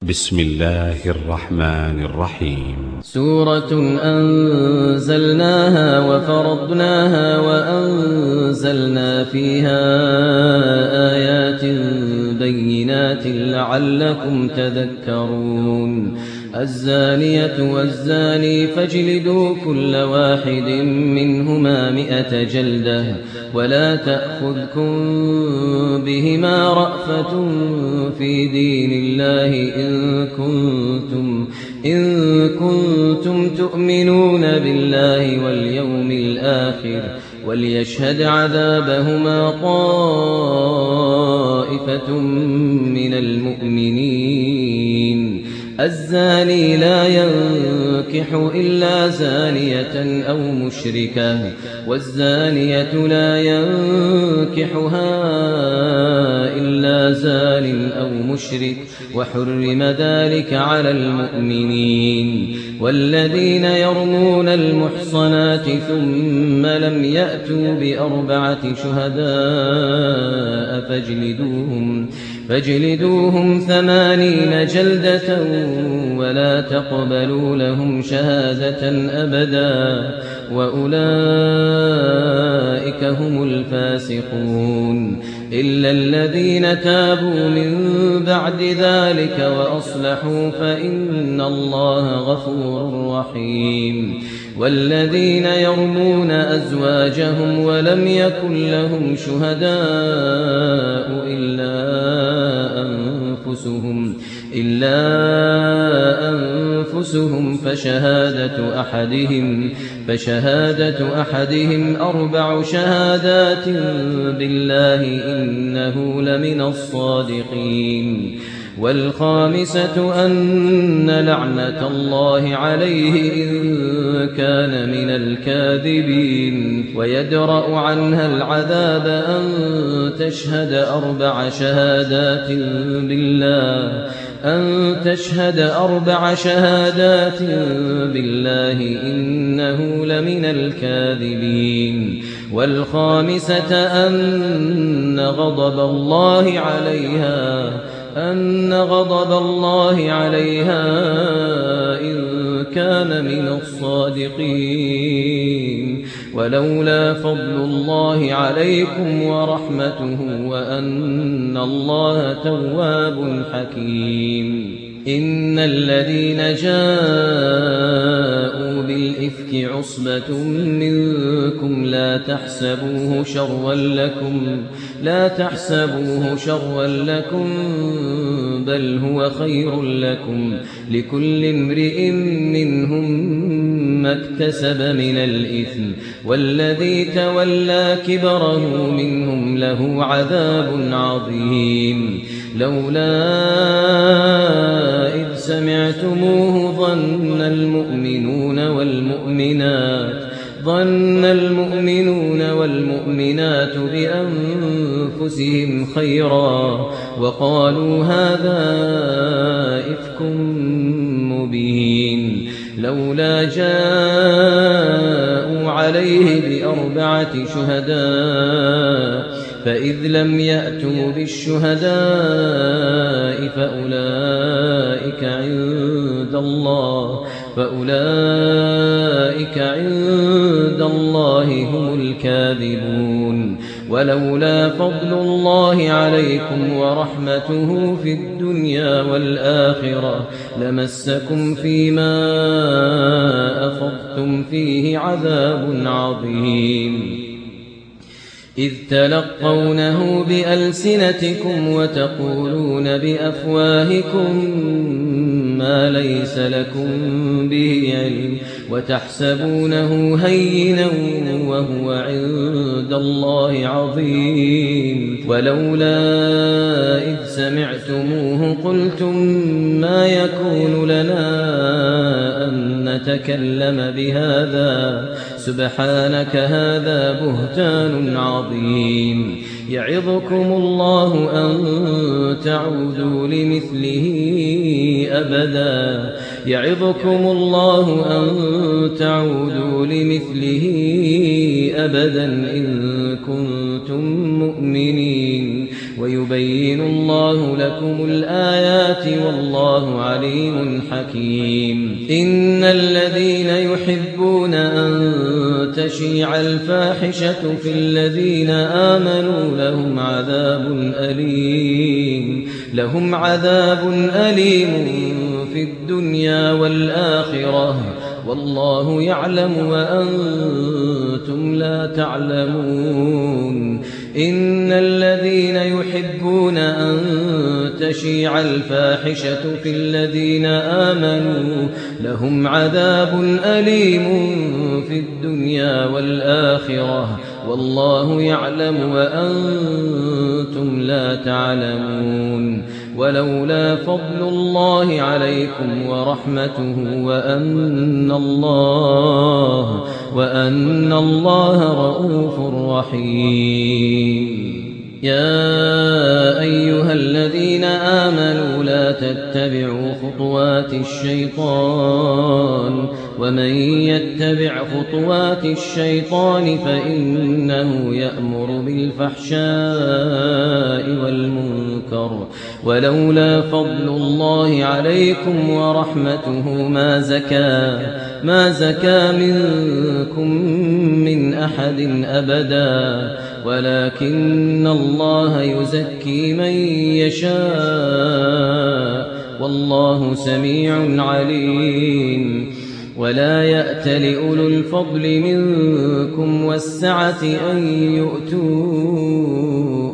بسم الله الرحمن الرحيم. سورة أنزلناها وفرضناها وأنزلنا فيها آيات بينات لعلكم تذكرون. الزانية والزاني فاجلدوا كل واحد منهما 100 جلدة ولا تأخذكم بهما رأفة في دين الله إن كنتم تؤمنون بالله واليوم الآخر وليشهد عذابهما طائفة من المؤمنين. الزاني لا ينكح إلا زانية أو مشركة والزانية لا ينكحها إلا زان أو مشرك وحرم ذلك على المؤمنين. والذين يرمون المحصنات ثم لم يأتوا ب4 شهداء فاجلدوهم 80 جلدة ولا تقبلوا لهم شهادة أبدا وأولئك هم الفاسقون. إلا الذين تابوا من بعد ذلك وأصلحوا فإن الله غفور رحيم. والذين يرمون أزواجهم ولم يكن لهم شهداء إلا أنفسهم فشهادة أحدهم 4 شهادات بالله إنه لمن الصادقين. والخامسة أن لعنة الله عليه إن كان من الكاذبين. ويدرأ عنها العذاب أن تشهد 4 شهادات بالله إنه لمن الكاذبين. والخامسة أن غضب الله عليها إن كان من الصادقين. ولولا فضل الله عليكم ورحمته وأن الله تواب حكيم. إن الذين جاءوا بالإفك عصبة منكم لا تحسبوه شرا لكم بل هو خير لكم لكل امرئ منهم ما اكتسب من الإثم والذي تولى كبره منهم له عذاب عظيم. لولا إذ سمعتموه ظن المؤمنون والمؤمنات بأنفسهم خيرا وقالوا هذا إفك مبين. لولا جاءوا عليه ب4 شهداء فإذ لم يأتوا بالشهداء فأولئك عند الله هم الكاذبون. ولولا فضل الله عليكم ورحمته في الدنيا والآخرة لمسكم فيما أفضتم فيه عذاب عظيم. إذ تلقونه بألسنتكم وتقولون بأفواهكم ما ليس لكم به علم وتحسبونه هينا وهو عند الله عظيم. ولولا إذ سمعتموه قلتم ما يكون لنا أن نتكلم بهذا سبحانك هذا بهتان عظيم. يعظكم الله أن تعودوا لمثله أبدا إن كنتم مؤمنين. ويبين يبين الله لكم الآيات والله عليم حكيم. إن الذين يحبون أن تشيع الفاحشة في الذين آمنوا لهم عذاب أليم في الدنيا والآخرة والله يعلم وأنتم لا تعلمون. إن الذين يحبون أن تشيع الفاحشة في الذين آمنوا لهم عذاب أليم في الدنيا والآخرة والله يعلم وأنتم لا تعلمون. ولولا فضل الله عليكم ورحمته وأن الله رؤوف رحيم. يا أيها الذين آمنوا لا تتبعوا خطوات الشيطان ومن يتبع خطوات الشيطان فإنه يأمر بالفحشاء والمنكر ولولا فضل الله عليكم ورحمته ما زكى منكم من أحد أبدا ولكن الله يزكي من يشاء والله سميع عليم. ولا يأت لأولو الفضل منكم والسعة أن يؤتوا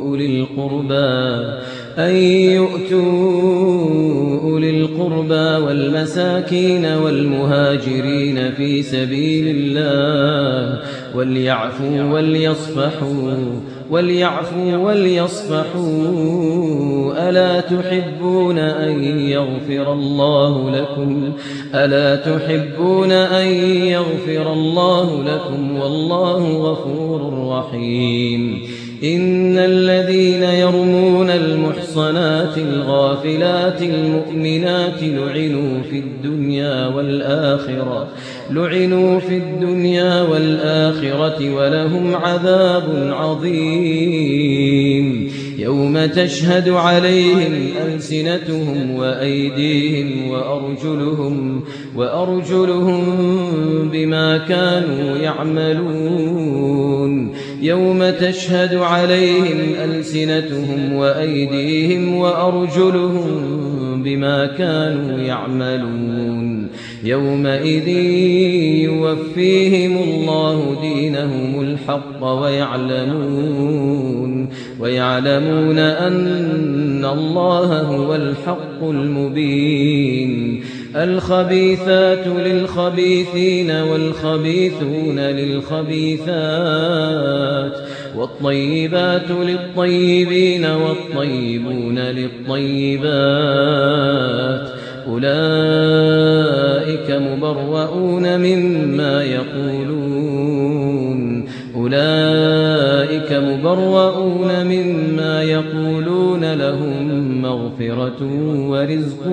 أولي القربى والمساكين والمهاجرين في سبيل الله وليعفوا وليصفحوا ألا تحبون أن يغفر الله لكم والله غفور رحيم. إن الذين يرمون المحصنات الغافلات المؤمنات لعنوا في الدنيا والآخرة ولهم عذاب عظيم. يوم تشهد عليهم ألسنتهم وأيديهم وأرجلهم بما كانوا يعملون. يوم تشهد عليهم ألسنتهم وأيديهم وأرجلهم بما كانوا يعملون. يومئذ يوفيهم الله دينهم الحق ويعلمون أن الله هو الحق المبين. الخبيثات للخبيثين والخبيثون للخبيثات والطيبات للطيبين والطيبون للطيبات أولئك مبرؤون مما يقولون لهم مغفرة ورزق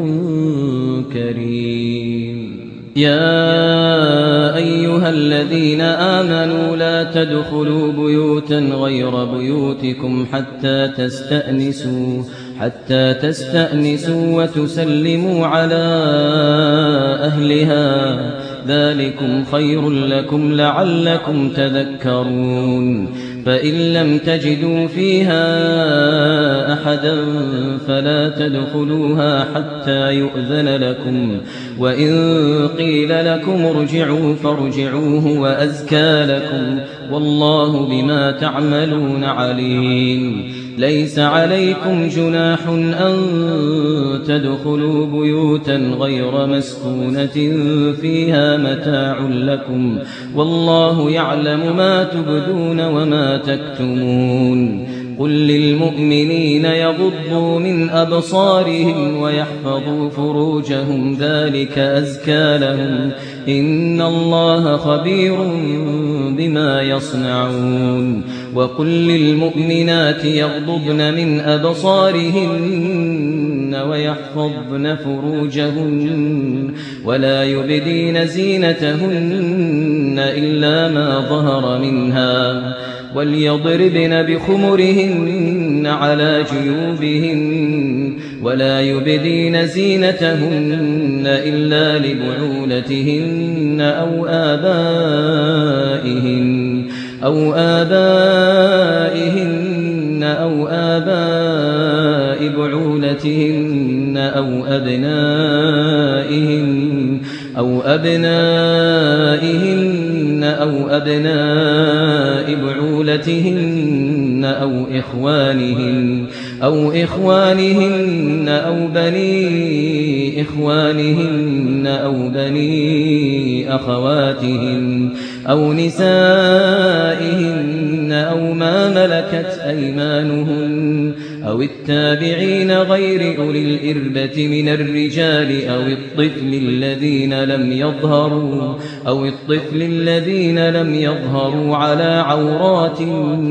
كريم. يا أيها الذين آمنوا لا تدخلوا بيوتا غير بيوتكم حتى تستأنسوا وتسلموا على أهلها ذلكم خير لكم لعلكم تذكرون. فإن لم تجدوا فيها أحدا فلا تدخلوها حتى يؤذن لكم وإن قيل لكم ارجعوا فارجعوا هو أزكى لكم والله بما تعملون عليم. ليس عليكم جناح أن تدخلوا بيوتا غير مسكونة فيها متاع لكم والله يعلم ما تبدون وما تكتمون. قل للمؤمنين يغضوا من أبصارهم ويحفظوا فروجهم ذلك أزكى لهم إن الله خبير بما يصنعون. وقل للمؤمنات يغضضن من أبصارهن ويحفظن فروجهن ولا يبدين زينتهن إلا ما ظهر منها وليضربن بخمرهن على جيوبهن ولا يبدين زينتهن إلا لبعولتهن أو آبائهن أو آباء بعولتهن أو أبنائهن أو أبناء بعولتهن أو إخوانهن أو بني إخوانهن أو بني أخواتهن أو نسائهن أو ما ملكت أيمانهن أو التابعين غير أولي الإربة من الرجال أو الطفل الذين لم يظهروا على عورات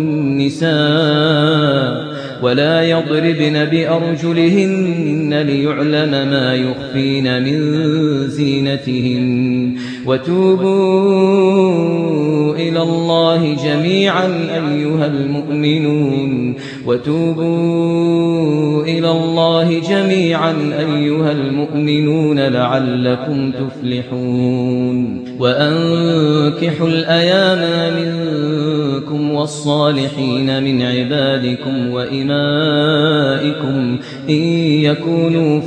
النساء ولا يضربن بأرجلهن ليعلم ما يخفين من زينتهن وتوبوا إلى الله جميعا أيها المؤمنون لعلكم تفلحون وأنكحوا الأيام منكم والصالحين من عبادكم وإمائكم إن يكونوا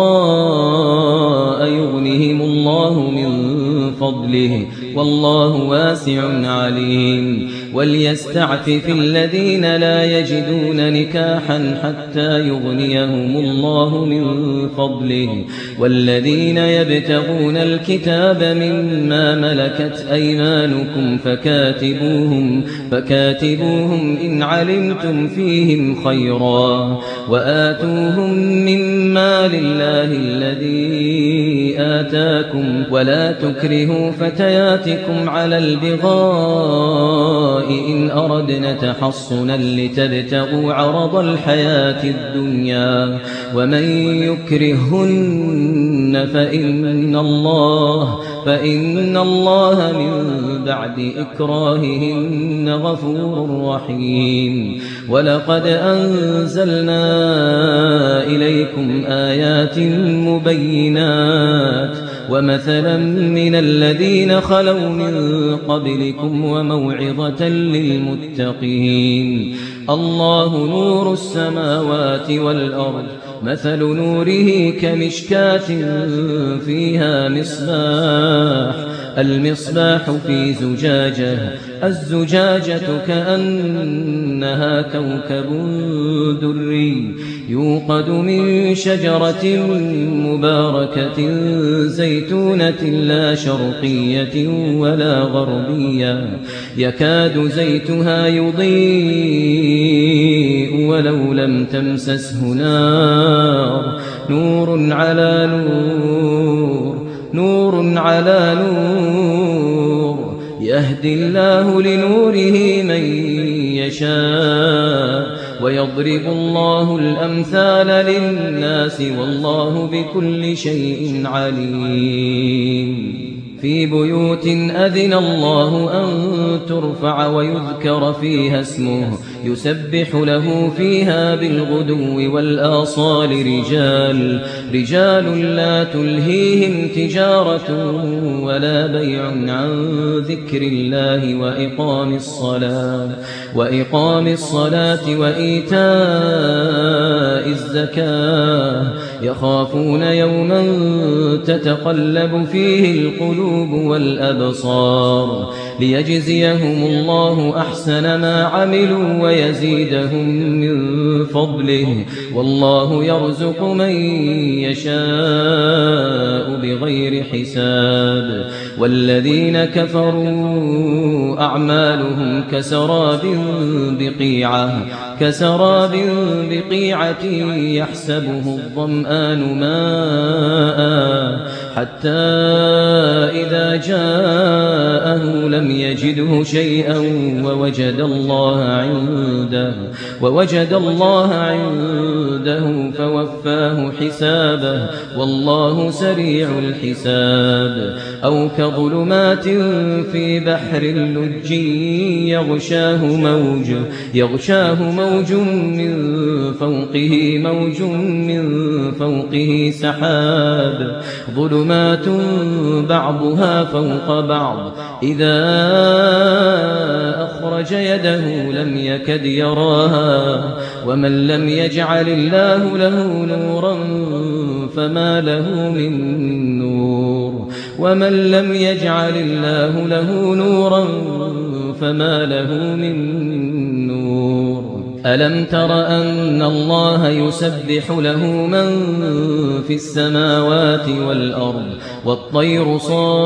فقراء يغنهم الله من فضله والله واسع عليم وليستعفف الذين لا يجدون نكاحا حتى يغنيهم الله من فضله والذين يبتغون الكتاب مما ملكت أيمانكم فكاتبوهم إن علمتم فيهم خيرا وآتوهم مما لله الذي آتاكم ولا تكرهوا فتياتكم على البغاء إن أردنا تحصنا لتبتغوا عرض الحياة الدنيا ومن يكرهن فإن الله من بعد إكراههن غفور رحيم ولقد أنزلنا إليكم آيات مبينات ومثلا من الذين خلوا من قبلكم وموعظة للمتقين الله نور السماوات والأرض مثل نوره كمشكاة فيها المصباح في زجاجة الزجاجة كأنها كوكب دري يوقد من شجرة مباركة زيتونة لا شرقية ولا غربية يكاد زيتها يضيء ولو لم تمسسه نار نور على نور يهدي الله لنوره من يشاء ويضرب الله الأمثال للناس والله بكل شيء عليم في بيوت أذن الله أن ترفع ويذكر فيها اسمه يسبح له فيها بالغدو والآصال رجال لا تلهيهم تجارة ولا بيع عن ذكر الله وإقام الصلاة وإيتاء الزكاة يخافون يوما تتقلب فيه القلوب والأبصار ليجزيهم الله أحسن ما عملوا ويزيدهم من فضله والله يرزق من يشاء بغير حساب والذين كفروا أعمالهم كسراب بقيعة يحسبه الظمآن ماء حتى إذا جاءه لم يجده شيئا ووجد الله عنده عنده فوفاه حسابه والله سريع الحساب أو كظلمات في بحر اللج يغشاه موج من فوقه سحاب ظلمات بعضها فوق بعض إذا أخرج يده لم يكد يراها ومن لم يجعل الله له نورا فما له من نور ومن لم يجعل الله له نورا فما له من نور ألم تر أن الله يسبح له من في السماوات والأرض والطير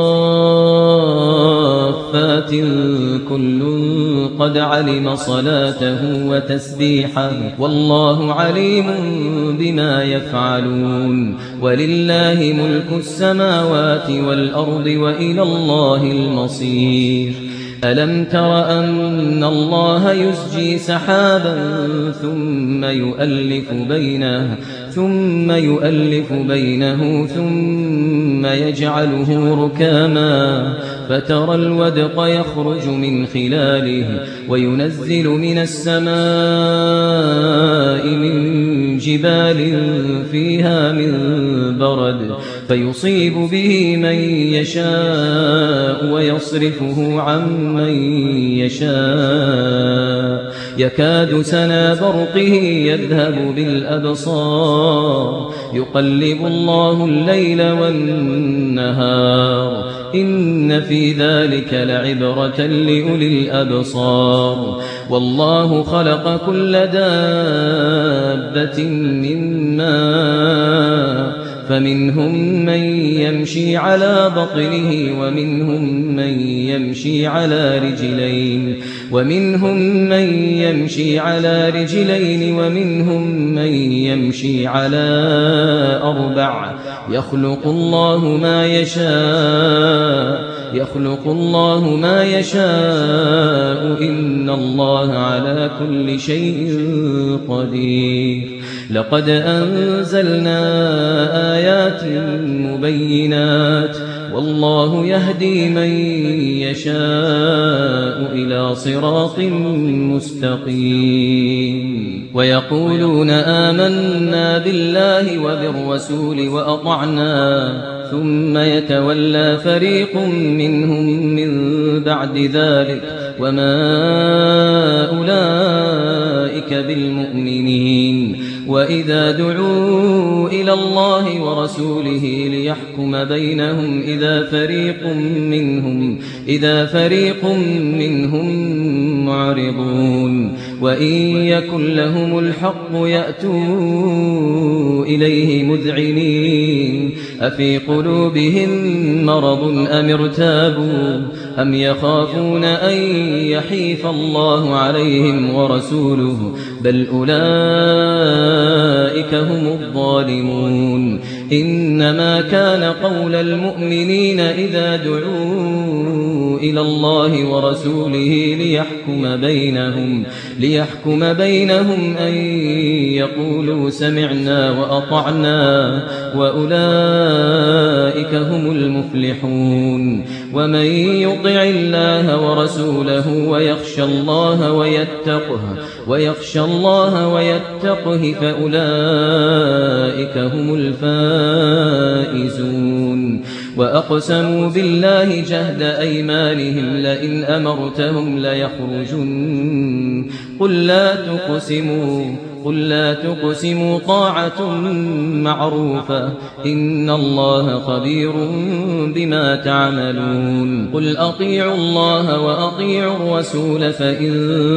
صافات كل قد علم صلاته وتسبيحه والله عليم بما يفعلون ولله ملك السماوات والأرض وإلى الله المصير ألم تر أن الله يسجي سحابا ثم يؤلف بينه ثم يجعله ركاما فترى الودق يخرج من خلاله وينزل من السماء من جبال فيها من برد فيصيب به من يشاء ويصرفه عن من يشاء يكاد سنا برقه يذهب بالأبصار يقلب الله الليل والنهار إن في ذلك لعبرة لأولي الأبصار والله خلق كل دابة من ماء فمنهم من يمشي على بطنه ومنهم من يمشي على رجلين ومنهم من يمشي على أربع يخلق الله ما يشاء إن الله على كل شيء قدير لقد أنزلنا آيات مبينات والله يهدي من يشاء إلى صراط مستقيم ويقولون آمنا بالله وبالرسول وأطعنا ثم يتولى فريق منهم من بعد ذلك وما أولئك بالمؤمنين وإذا دعوا إلى الله ورسوله ليحكم بينهم إذا فريق منهم معرضون وإن يكن لهم الحق يأتوا إليه مذعنين أفي قلوبهم مرض أم ارتابوا أم يخافون أن يحيف الله عليهم ورسوله بل أولئك هم الظالمون إنما كان قول المؤمنين إذا دعوا إلى الله ورسوله ليحكم بينهم أن يقولوا سمعنا وأطعنا وأولئك هم المفلحون ومن يطع الله ورسوله ويخشى الله ويتقه فأولئك هم الفائزون وأقسموا بالله جهد أيمانهم لئن أمرتهم ليخرجن قل لا تقسموا طاعة معروفة إن الله خبير بما تعملون قل أطيعوا الله وأطيعوا الرسول فإن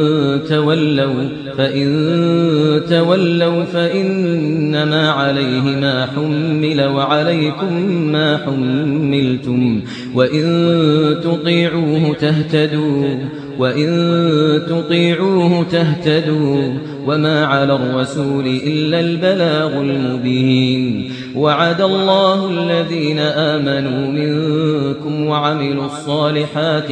تولوا فإنما عليه ما حمل وعليكم ما حملتم وإن تطيعوه تهتدوا وما على الرسول إلا البلاغ المبين وعد الله الذين آمنوا منكم وعملوا الصالحات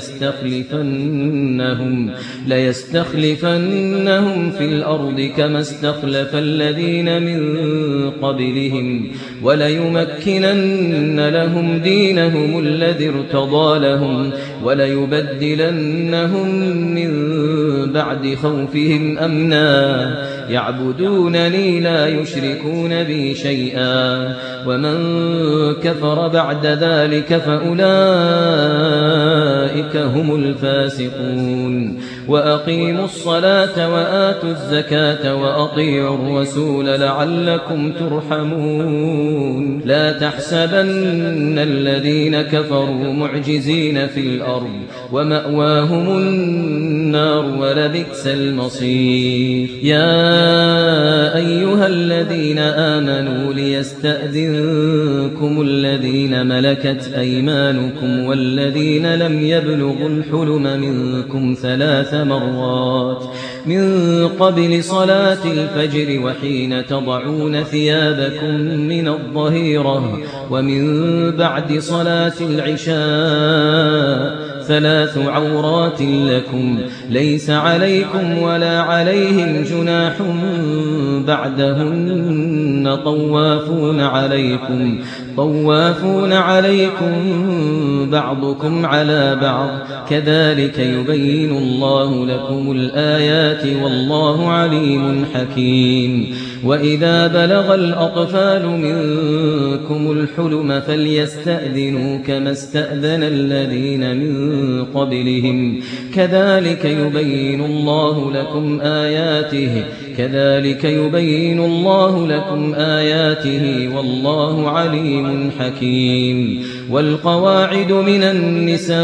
ليستخلفنهم في الأرض كما استخلف الذين من قبلهم وليمكنن لهم دينهم الذي ارتضى لهم وليبدلنهم من بعد خوفهم أمنا يعبدونني لا يشركون بي شيئا ومن كفر بعد ذلك فأولئك هم الفاسقون وأقيموا الصلاة وآتوا الزكاة وأطيعوا الرسول لعلكم ترحمون لا تحسبن الذين كفروا معجزين في الأرض ومأواهم النار ولبئس المصير يا أيها الذين آمنوا ليستأذنكم الذين ملكت أيمانكم والذين لم يبلغوا الحلم منكم 3 مرات من قبل صلاة الفجر وحين تضعون ثيابكم من الظهيرة ومن بعد صلاة العشاء 3 عورات لكم ليس عليكم ولا عليهم جناح بعدهن طوافون عليكم بعضكم على بعض كذلك يبين الله لكم الآيات والله عليم حكيم وإذا بلغ الأطفال منكم الحلم فليستأذنوا كما استأذن الذين من قبلهم كذلك يبين الله لكم آياته والله عليم حكيم والقواعد من النساء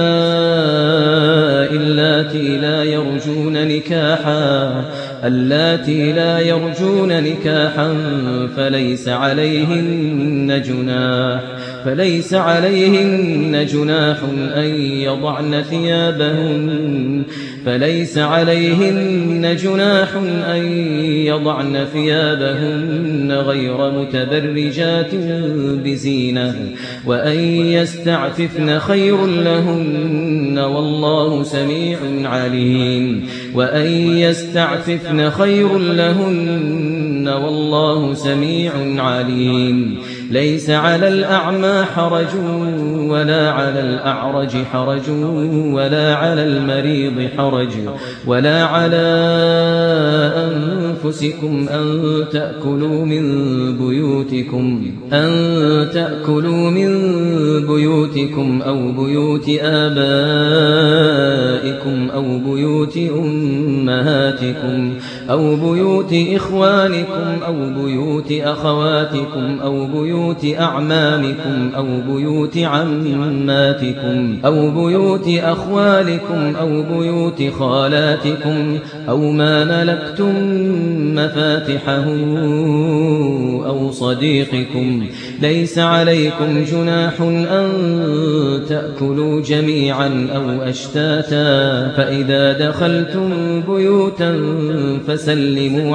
اللاتي لا يرجون نكاحا فليس عليهن جناح أن يضعن ثيابهن غير متبرجات بزينة وأن يستعففن خير لهن والله سميع عليم ليس على الأعمى حرج ولا على الأعرج حرج ولا على المريض حرج ولا على أنفسكم أن تأكلوا من بيوتكم أو بيوت آبائكم أو بيوت أمهاتكم أو بيوت إخوانكم أو بيوت أخواتكم أو بيوت أعمامكم أو بيوت عماتكم أو بيوت أخوالكم أو بيوت خالاتكم أو ما ملكتم مفاتحه أو صديقكم ليس عليكم جناح أن تأكلوا جميعا أو أشتاتا فإذا دخلتم بيوتا فسلموا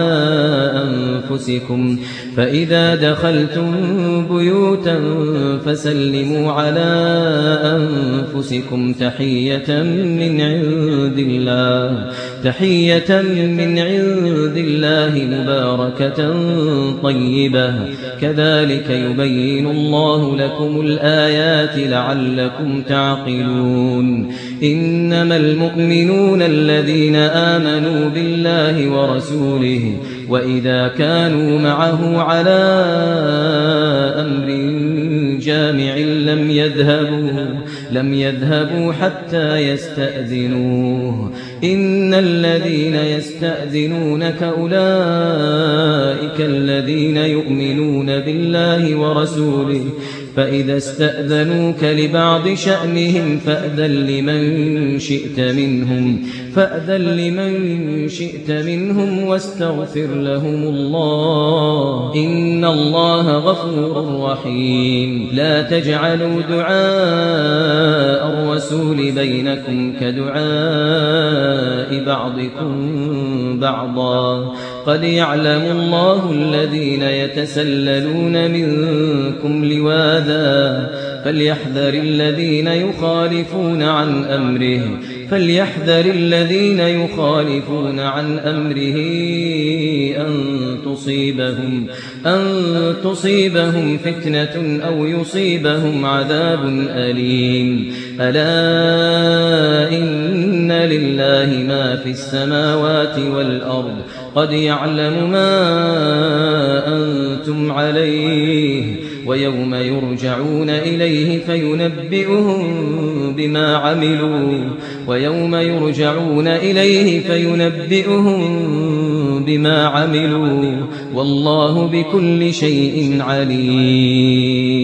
على أنفسكم تحية من عند الله مباركة طيبة كذلك يبين الله لكم الآيات لعلكم تعقلون إنما المؤمنون الذين آمنوا بالله ورسوله وإذا كانوا معه على أمر جامع لم يذهبوا حتى يستأذنوه إن الذين يستأذنونك أولئك الذين يؤمنون بالله ورسوله فإذا استأذنوك لبعض شأنهم فأذن لمن شئت منهم واستغفر لهم الله إن الله غفور رحيم لا تجعلوا دعاء الرسول بينكم كدعاء بعضكم بعضا قد يعلم الله الذين يتسللون منكم لواذا فليحذر الذين يخالفون عن أمره أن تصيبهم فتنة أو يصيبهم عذاب أليم ألا إن لله ما في السماوات والأرض قد يعلم ما أنتم عليه ويوم يرجعون إليه فينبئهم بما عملوا والله بكل شيء عليم